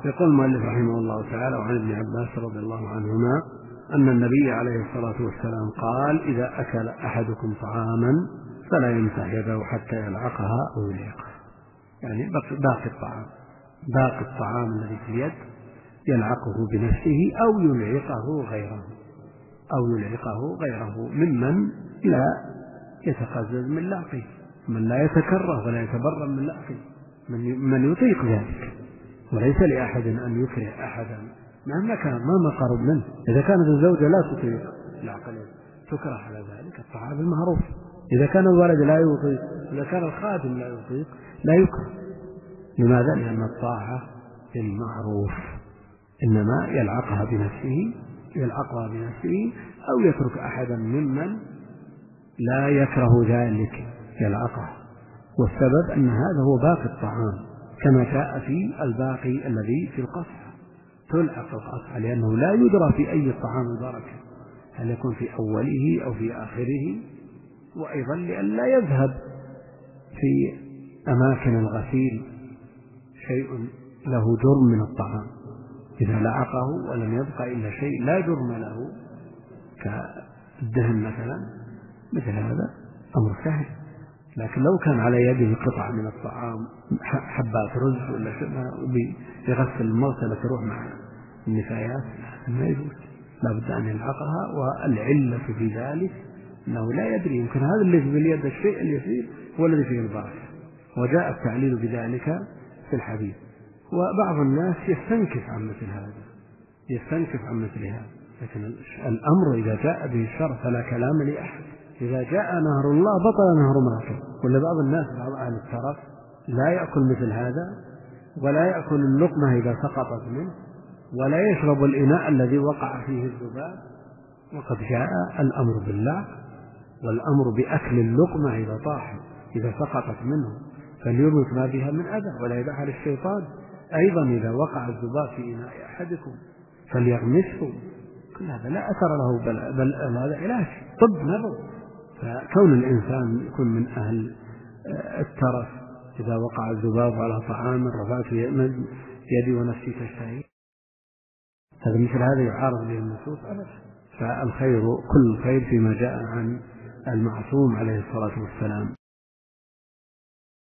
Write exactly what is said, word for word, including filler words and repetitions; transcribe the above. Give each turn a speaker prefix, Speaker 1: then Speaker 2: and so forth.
Speaker 1: يقول المؤلف رحمه الله تعالى: وعن ابن عباس رضي الله عنهما أن النبي عليه الصلاة والسلام قال: إذا أكل أحدكم طعاما فلا يمسح يده حتى يلعقها أو يلعقها. يعني باقي الطعام باقي الطعام الذي في اليد يلعقه بنفسه أو يلعقه غيره أو يلعقه غيره ممن لا يتقزز من لعقه، من لا يتكره ولا يتبرم من لعقه، من يطيق ذلك. وليس لأحد أن يكره أحدا مهما كان مهما قرب منه. إذا كانت الزوجة لا تطيق لعق اليد تكره على ذلك الطعام المعروف. إذا كان الولد لا يطيق، إذا كان الخادم لا يطيق لا يكره. لماذا؟ لأن الطاعة بالمعروف، إنما يلعقها بنفسه يلعقها بنفسه أو يترك أحدا ممن لا يكره ذلك يلعقه. والسبب أن هذا هو باقي الطعام، كما جاء في الباقي الذي في القصع تلعق القصع، لأنه لا يدرى في أي الطعام البركة، هل يكون في أوله أو في آخره. وأيضا لئلا يذهب في أماكن الغسيل شيء له جرم من الطعام، إذا لعقه ولم يبقى إلا شيء لا جرم له كالدهن مثلا، مثل هذا أمر سهل. لكن لو كان على يده قطع من الطعام، حبات رز ولا شيء، يغسل المغسلة تروح مع النفايات، ما يجوز، لابد أن يلعقها. والعلة في ذلك أنه لا يدري، يمكن هذا اللي في اليد الشيء اليسير هو الذي فيه البركة، وجاء التعليل بذلك في الحديث. وبعض الناس يستنكف عن مثل هذا يستنكف عن مثل هذا لكن الأمر إذا جاء به الشرع فلا كلام لأحد. إذا جاء نهر الله بطل نهر ماكل. ولبعض الناس بعض أهل الترف لا يأكل مثل هذا، ولا يأكل اللقمة إذا سقطت منه، ولا يشرب الإناء الذي وقع فيه الذباب. وقد جاء الأمر باللعق والأمر بأكل اللقمة إذا طاحت إذا سقطت منه، فليمت ما بها من أذى ولا يدعها للشيطان. أيضا إذا وقع الذباب في إناء أحدكم فليغمسه، كل هذا لا أثر له، بل, بل هذا علاج طب نبوي. فكون الإنسان يكون من أهل الترف إذا وقع الذباب على طعام رفعت يدي ونفسي تشتهي، هذا مثل هذا يعارض به النصوص أبدا. فالخير كل الخير فيما جاء عن المعصوم عليه الصلاة والسلام.